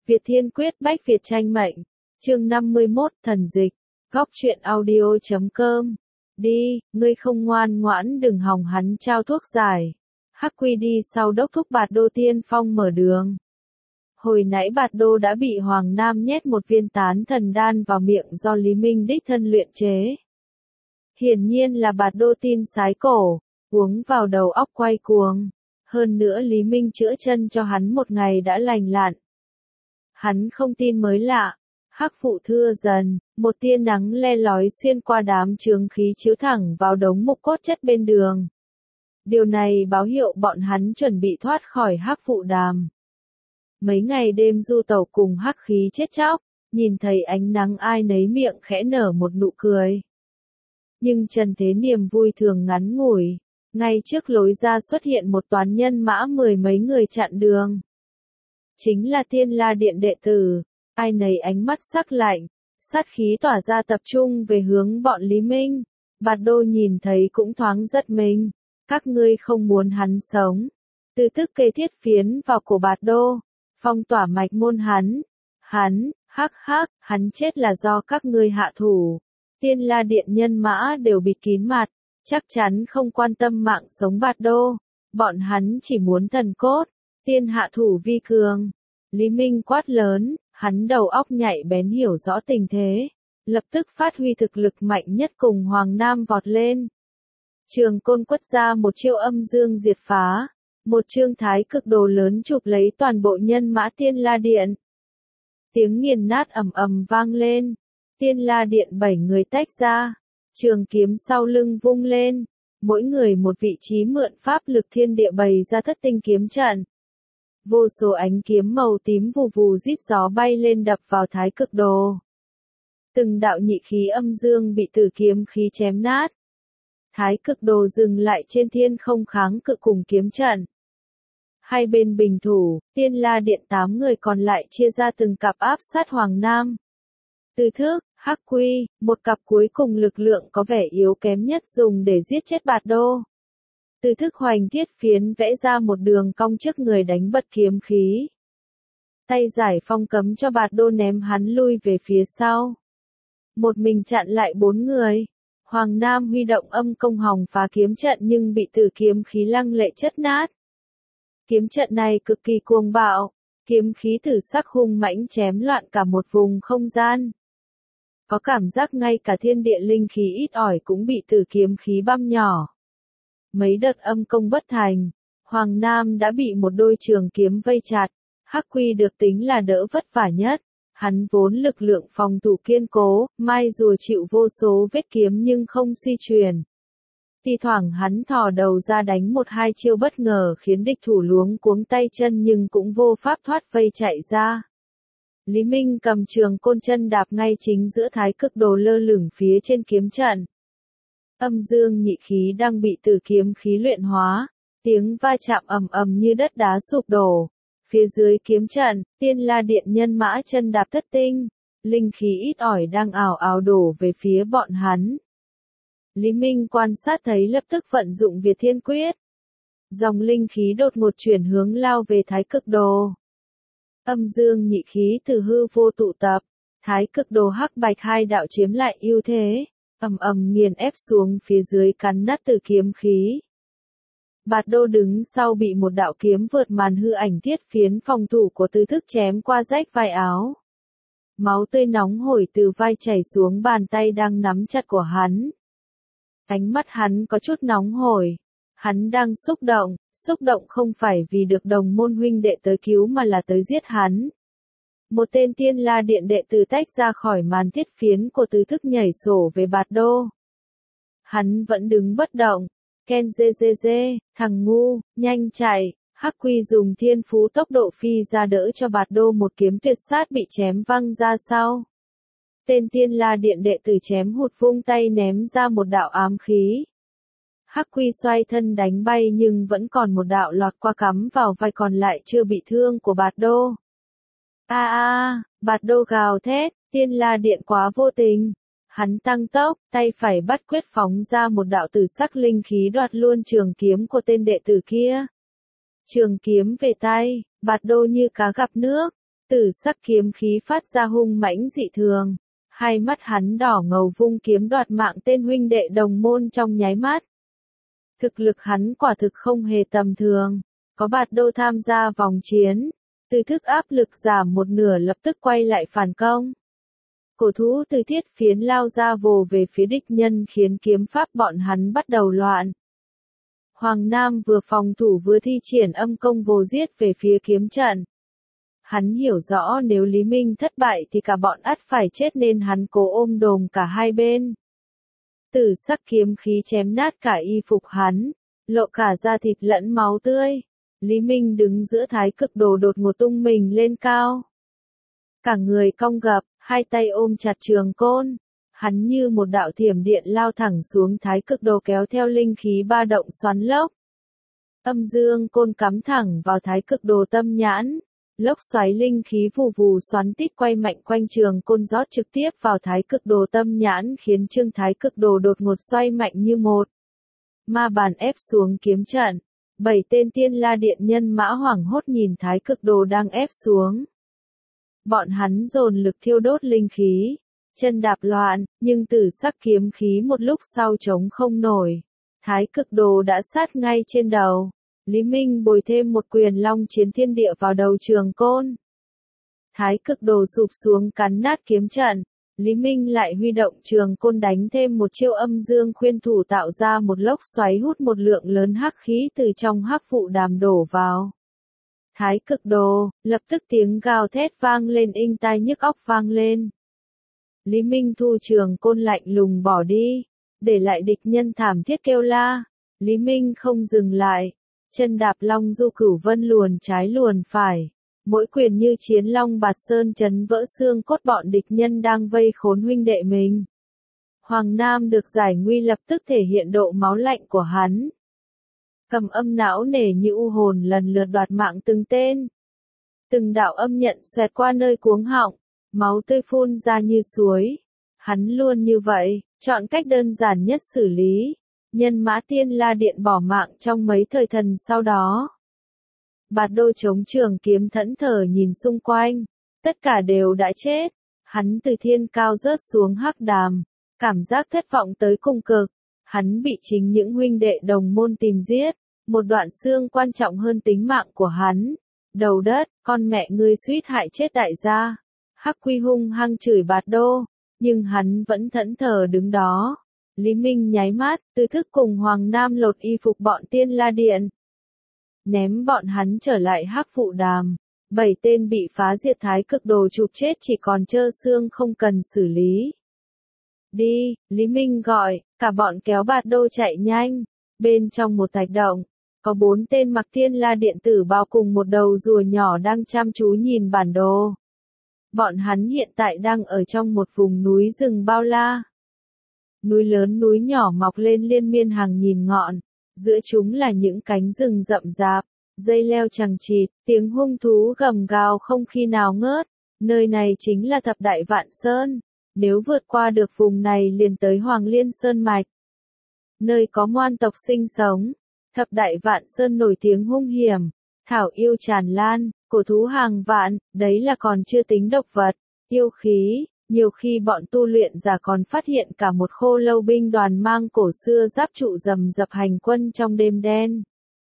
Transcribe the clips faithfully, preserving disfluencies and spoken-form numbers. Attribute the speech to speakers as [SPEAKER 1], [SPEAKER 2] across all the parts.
[SPEAKER 1] Việt Thiên Quyết Bách Việt Tranh Mệnh, chương năm mươi mốt, Thần Dịch, Góc truyện audio chấm com. Đi, ngươi không ngoan ngoãn đừng hòng hắn trao thuốc giải. Hắc Quy đi sau đốc thúc Bạt Đô tiên phong mở đường. Hồi nãy Bạt Đô đã bị Hoàng Nam nhét một viên tán thần đan vào miệng do Lý Minh đích thân luyện chế. Hiển nhiên là Bạt Đô tin sái cổ, uống vào đầu óc quay cuồng. Hơn nữa Lý Minh chữa chân cho hắn một ngày đã lành lặn. Hắn không tin mới lạ. Hắc phụ thưa dần, một tia nắng le lói xuyên qua đám chướng khí chiếu thẳng vào đống mục cốt chất bên đường. Điều này báo hiệu bọn hắn chuẩn bị thoát khỏi Hắc phụ đàm. Mấy ngày đêm du tàu cùng hắc khí chết chóc, nhìn thấy ánh nắng ai nấy miệng khẽ nở một nụ cười. Nhưng trần thế niềm vui thường ngắn ngủi, ngay trước lối ra xuất hiện một toán nhân mã mười mấy người chặn đường. Chính là Thiên La Điện đệ tử, ai nấy ánh mắt sắc lạnh, sát khí tỏa ra tập trung về hướng bọn Lý Minh. Bạt Đô nhìn thấy cũng thoáng giật mình, các ngươi không muốn hắn sống. Từ thức kê thiết phiến vào cổ Bạt Đô, phong tỏa mạch môn hắn. Hắn, hắc hắc, hắn chết là do các ngươi hạ thủ. Thiên La Điện nhân mã đều bịt kín mặt, chắc chắn không quan tâm mạng sống Bạt Đô. Bọn hắn chỉ muốn thần cốt, tiên hạ thủ vi cường. Lý Minh quát lớn, hắn đầu óc nhạy bén hiểu rõ tình thế, lập tức phát huy thực lực mạnh nhất cùng Hoàng Nam vọt lên. Trường Côn quất ra một chiêu âm dương diệt phá, một chương thái cực đồ lớn chụp lấy toàn bộ nhân mã Thiên La Điện. Tiếng nghiền nát ầm ầm vang lên, Thiên La Điện bảy người tách ra, trường kiếm sau lưng vung lên, mỗi người một vị trí mượn pháp lực thiên địa bày ra thất tinh kiếm trận. Vô số ánh kiếm màu tím vù vù rít gió bay lên đập vào thái cực đồ. Từng đạo nhị khí âm dương bị tử kiếm khí chém nát. Thái cực đồ dừng lại trên thiên không kháng cự cùng kiếm trận. Hai bên bình thủ, Thiên La Điện tám người còn lại chia ra từng cặp áp sát Hoàng Nam. Từ Thức, Hắc Quy, một cặp cuối cùng lực lượng có vẻ yếu kém nhất dùng để giết chết Bạt Đô. Từ Thức hoành thiết phiến vẽ ra một đường cong trước người đánh bật kiếm khí. Tay giải phong cấm cho Bạt Đô ném hắn lui về phía sau. Một mình chặn lại bốn người. Hoàng Nam huy động âm công hòng phá kiếm trận nhưng bị tử kiếm khí lăng lệ chất nát. Kiếm trận này cực kỳ cuồng bạo, kiếm khí tử sắc hung mãnh chém loạn cả một vùng không gian. Có cảm giác ngay cả thiên địa linh khí ít ỏi cũng bị tử kiếm khí băm nhỏ. Mấy đợt âm công bất thành, Hoàng Nam đã bị một đôi trường kiếm vây chặt. Hắc Quy được tính là đỡ vất vả nhất, hắn vốn lực lượng phòng thủ kiên cố, mai rùa chịu vô số vết kiếm nhưng không suy truyền. Thì thoảng hắn thò đầu ra đánh một hai chiêu bất ngờ khiến địch thủ luống cuống tay chân nhưng cũng vô pháp thoát vây chạy ra. Lý Minh cầm trường côn chân đạp ngay chính giữa thái cực đồ lơ lửng phía trên kiếm trận. Âm dương nhị khí đang bị tử kiếm khí luyện hóa, tiếng va chạm ầm ầm như đất đá sụp đổ. Phía dưới kiếm trận, Thiên La Điện nhân mã chân đạp thất tinh, linh khí ít ỏi đang ảo ảo đổ về phía bọn hắn. Lý Minh quan sát thấy lập tức vận dụng Việt Thiên Quyết. Dòng linh khí đột ngột chuyển hướng lao về thái cực đồ. Âm dương nhị khí từ hư vô tụ tập, thái cực đồ hắc bạch hai đạo chiếm lại ưu thế, ầm ầm nghiền ép xuống phía dưới cắn nát tử kiếm khí. Bạt Đô đứng sau bị một đạo kiếm vượt màn hư ảnh thiết phiến phòng thủ của Từ Thức chém qua rách vai áo. Máu tươi nóng hổi từ vai chảy xuống bàn tay đang nắm chặt của hắn. Ánh mắt hắn có chút nóng hổi. Hắn đang xúc động, xúc động không phải vì được đồng môn huynh đệ tới cứu mà là tới giết hắn. Một tên Thiên La Điện đệ tử tách ra khỏi màn thiết phiến của Từ Thức nhảy sổ về Bạt Đô. Hắn vẫn đứng bất động. Ken dê dê dê, thằng ngu, nhanh chạy. Hắc Quy dùng thiên phú tốc độ phi ra đỡ cho Bạt Đô một kiếm tuyệt sát bị chém văng ra sau. Tên Thiên La Điện đệ tử chém hụt vung tay ném ra một đạo ám khí. Hắc Quy xoay thân đánh bay nhưng vẫn còn một đạo lọt qua cắm vào vai còn lại chưa bị thương của Bạt Đô. A a, Bạt Đô gào thét, Thiên La Điện quá vô tình. Hắn tăng tốc, tay phải bắt quyết phóng ra một đạo tử sắc linh khí đoạt luôn trường kiếm của tên đệ tử kia. Trường kiếm về tay, Bạt Đô như cá gặp nước, Tử sắc kiếm khí phát ra hung mãnh dị thường. Hai mắt hắn đỏ ngầu vung kiếm đoạt mạng tên huynh đệ đồng môn trong nháy mắt. Thực lực hắn quả thực không hề tầm thường. Có Bạt Đô tham gia vòng chiến. Từ thức áp lực giảm một nửa lập tức quay lại phản công. Cổ thú từ thiết phiến lao ra vồ về phía địch nhân khiến kiếm pháp bọn hắn bắt đầu loạn. Hoàng Nam vừa phòng thủ vừa thi triển âm công vồ giết về phía kiếm trận. Hắn hiểu rõ nếu Lý Minh thất bại thì cả bọn ắt phải chết nên hắn cố ôm đồm cả hai bên. Tử sắc kiếm khí chém nát cả y phục hắn, lộ cả da thịt lẫn máu tươi. Lý Minh đứng giữa thái cực đồ đột ngột tung mình lên cao. Cả người cong gập, hai tay ôm chặt trường côn. Hắn như một đạo thiểm điện lao thẳng xuống thái cực đồ kéo theo linh khí ba động xoắn lốc. Âm dương côn cắm thẳng vào thái cực đồ tâm nhãn. Lốc xoáy linh khí vù vù xoắn tít quay mạnh quanh trường côn rót trực tiếp vào thái cực đồ tâm nhãn khiến trương thái cực đồ đột ngột xoay mạnh như một ma bàn ép xuống kiếm trận. Bảy tên tiên la điện nhân mã hoảng hốt nhìn thái cực đồ đang ép xuống. Bọn hắn dồn lực thiêu đốt linh khí, chân đạp loạn, nhưng tử sắc kiếm khí một lúc sau chống không nổi. Thái cực đồ đã sát ngay trên đầu. Lý Minh bồi thêm một quyền long chiến thiên địa vào đầu trường côn. Thái cực đồ sụp xuống cắn nát kiếm trận. Lý Minh lại huy động trường côn đánh thêm một chiêu âm dương khuyên thủ tạo ra một lốc xoáy hút một lượng lớn hắc khí từ trong hắc vụ đàm đổ vào. Thái cực đồ, lập tức tiếng gào thét vang lên inh tai nhức óc vang lên. Lý Minh thu trường côn lạnh lùng bỏ đi, để lại địch nhân thảm thiết kêu la. Lý Minh không dừng lại, chân đạp long du cửu vân luồn trái luồn phải. Mỗi quyền như chiến long bạt sơn chấn vỡ xương cốt bọn địch nhân đang vây khốn huynh đệ mình. Hoàng Nam được giải nguy lập tức thể hiện độ máu lạnh của hắn. Cầm âm não nề như u hồn lần lượt đoạt mạng từng tên. Từng đạo âm nhận xoẹt qua nơi cuống họng, máu tươi phun ra như suối. Hắn luôn như vậy, chọn cách đơn giản nhất xử lý. Nhân mã tiên la điện bỏ mạng trong mấy thời thần sau đó. Bạt Đô chống trường kiếm thẫn thờ nhìn xung quanh, tất cả đều đã chết. Hắn từ thiên cao rớt xuống hắc đàm, cảm giác thất vọng tới cùng cực. Hắn bị chính những huynh đệ đồng môn tìm giết, một đoạn xương quan trọng hơn tính mạng của hắn. Đầu đất, con mẹ ngươi suýt hại chết đại gia. Hắc Quy hung hăng chửi Bạt Đô, nhưng hắn vẫn thẫn thờ đứng đó. Lý Minh nháy mắt, từ thức cùng Hoàng Nam lột y phục bọn tiên la điện. Ném bọn hắn trở lại hắc vụ đàm. Bảy tên bị phá diệt thái cực đồ chụp chết chỉ còn trơ xương không cần xử lý. Đi, Lý Minh gọi, cả bọn kéo Bạt Đô chạy nhanh. Bên trong một thạch động, có bốn tên mặc tiên la điện tử bao cùng một đầu rùa nhỏ đang chăm chú nhìn bản đồ. Bọn hắn hiện tại đang ở trong một vùng núi rừng bao la. Núi lớn núi nhỏ mọc lên liên miên hàng nghìn ngọn, giữa chúng là những cánh rừng rậm rạp, dây leo chằng chịt, tiếng hung thú gầm gào không khi nào ngớt. Nơi này chính là Thập Đại Vạn Sơn, nếu vượt qua được vùng này liền tới Hoàng Liên Sơn Mạch. Nơi có moan tộc sinh sống, Thập Đại Vạn Sơn nổi tiếng hung hiểm, thảo yêu tràn lan, cổ thú hàng vạn, đấy là còn chưa tính độc vật, yêu khí. Nhiều khi bọn tu luyện giả còn phát hiện cả một khô lâu binh đoàn mang cổ xưa giáp trụ rầm rập hành quân trong đêm đen.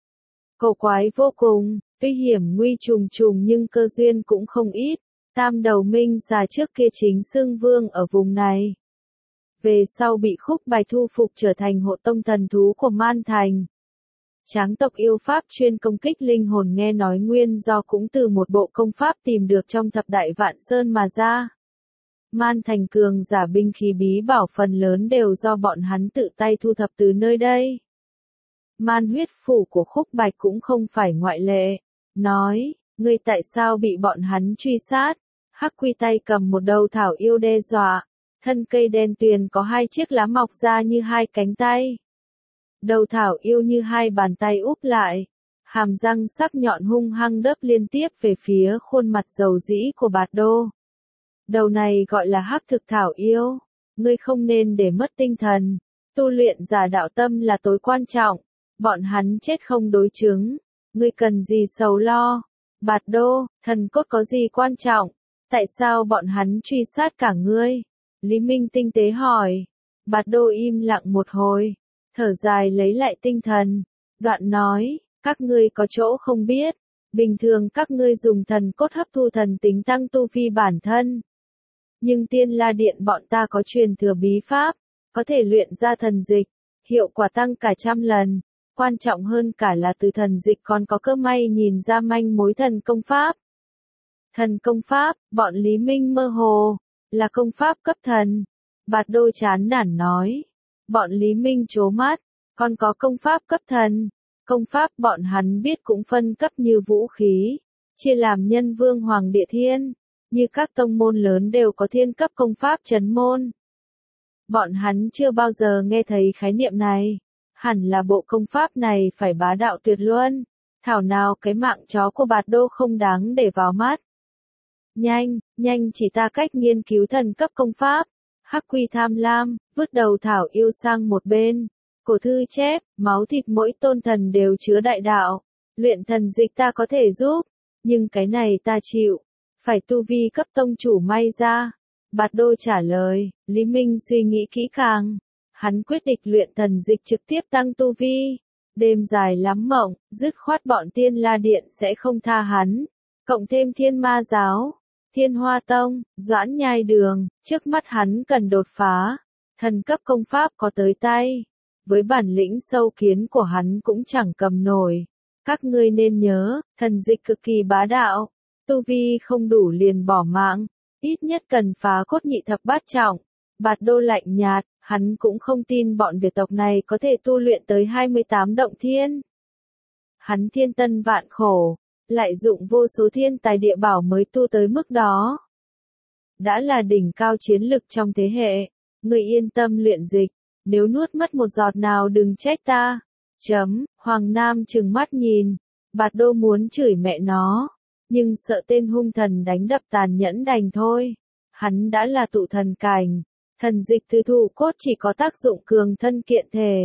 [SPEAKER 1] Cổ quái vô cùng, tuy hiểm nguy trùng trùng nhưng cơ duyên cũng không ít. Tam đầu minh xà trước kia chính xưng vương ở vùng này. Về sau bị Khúc Bạch thu phục trở thành hộ tông thần thú của Man Thành. Tráng tộc yêu pháp chuyên công kích linh hồn nghe nói nguyên do cũng từ một bộ công pháp tìm được trong Thập Đại Vạn Sơn mà ra. Man Thành cường giả binh khí bí bảo phần lớn đều do bọn hắn tự tay thu thập từ nơi đây. Man huyết phủ của Khúc Bạch cũng không phải ngoại lệ. Nói, ngươi tại sao bị bọn hắn truy sát? Hắc Quy tay cầm một đầu thảo yêu đe dọa. Thân cây đen tuyền có hai chiếc lá mọc ra như hai cánh tay. Đầu thảo yêu như hai bàn tay úp lại. Hàm răng sắc nhọn hung hăng đớp liên tiếp về phía khuôn mặt dầu dĩ của Bạt Đô. Đầu này gọi là hắc thực thảo yêu. Ngươi không nên để mất tinh thần. Tu luyện giả đạo tâm là tối quan trọng. Bọn hắn chết không đối chứng. Ngươi cần gì sầu lo. Bạt Đô, thần cốt có gì quan trọng? Tại sao bọn hắn truy sát cả ngươi? Lý Minh tinh tế hỏi. Bạt Đô im lặng một hồi, thở dài lấy lại tinh thần. Đoạn nói, các ngươi có chỗ không biết. Bình thường các ngươi dùng thần cốt hấp thu thần tính tăng tu vi bản thân. Nhưng Tiên La Điện bọn ta có truyền thừa bí pháp, có thể luyện ra thần dịch, hiệu quả tăng cả trăm lần. Quan trọng hơn cả là từ thần dịch còn có cơ may nhìn ra manh mối thần công pháp. Thần công pháp, bọn Lý Minh mơ hồ, là công pháp cấp thần. Bạt Đô chán nản nói. Bọn Lý Minh trố mắt, còn có công pháp cấp thần. Công pháp bọn hắn biết cũng phân cấp như vũ khí, chia làm nhân vương hoàng địa thiên, như các tông môn lớn đều có thiên cấp công pháp trấn môn. Bọn hắn chưa bao giờ nghe thấy khái niệm này, hẳn là bộ công pháp này phải bá đạo tuyệt luân, thảo nào cái mạng chó của Bạt Đô không đáng để vào mắt. Nhanh, nhanh chỉ ta cách nghiên cứu thần cấp công pháp. Hắc Quy tham lam, vứt đầu thảo yêu sang một bên. Cổ thư chép, máu thịt mỗi tôn thần đều chứa đại đạo. Luyện thần dịch ta có thể giúp, nhưng cái này ta chịu. Phải tu vi cấp tông chủ may ra. Bạt Đô trả lời, Lý Minh suy nghĩ kỹ càng. Hắn quyết định luyện thần dịch trực tiếp tăng tu vi. Đêm dài lắm mộng, dứt khoát bọn Tiên La Điện sẽ không tha hắn. Cộng thêm Thiên Ma Giáo, Thiên Hoa Tông, Doãn Nhai Đường, trước mắt hắn cần đột phá. Thần cấp công pháp có tới tay. Với bản lĩnh sâu kiến của hắn cũng chẳng cầm nổi. Các ngươi nên nhớ, thần dịch cực kỳ bá đạo. Tu vi không đủ liền bỏ mạng. Ít nhất cần phá cốt nhị thập bát trọng. Bạt Đô lạnh nhạt, hắn cũng không tin bọn Việt tộc này có thể tu luyện tới hai mươi tám động thiên. Hắn thiên tân vạn khổ, lại dụng vô số thiên tài địa bảo mới tu tới mức đó. Đã là đỉnh cao chiến lực trong thế hệ. Người yên tâm luyện dịch, nếu nuốt mất một giọt nào đừng trách ta. Chấm, Hoàng Nam trừng mắt nhìn. Bạt Đô muốn chửi mẹ nó, nhưng sợ tên hung thần đánh đập tàn nhẫn đành thôi. Hắn đã là tụ thần cảnh. Thần dịch từ thụ cốt chỉ có tác dụng cường thân kiện thể.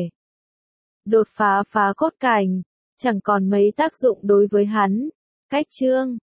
[SPEAKER 1] Đột phá phá cốt cảnh, chẳng còn mấy tác dụng đối với hắn. Cách chương